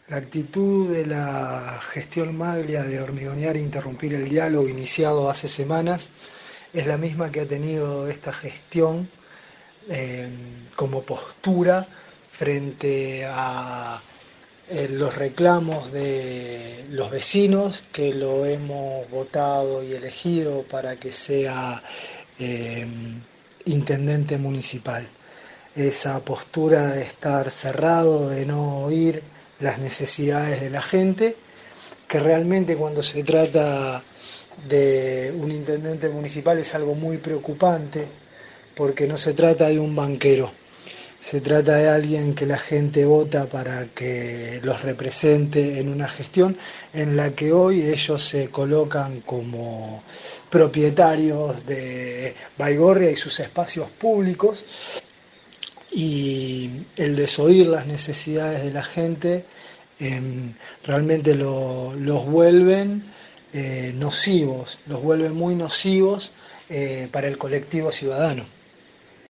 La actitud de la gestión Maglia de hormigonear e interrumpir el diálogo iniciado hace semanas es la misma que ha tenido esta gestión eh, como postura frente a los reclamos de los vecinos que lo hemos votado y elegido para que sea eh, intendente municipal. Esa postura de estar cerrado, de no oír las necesidades de la gente, que realmente cuando se trata de un intendente municipal es algo muy preocupante, porque no se trata de un banquero, se trata de alguien que la gente vota para que los represente en una gestión en la que hoy ellos se colocan como propietarios de Baigorria y sus espacios públicos, y el desoír las necesidades de la gente realmente los vuelven nocivos, los vuelven muy nocivos para el colectivo ciudadano.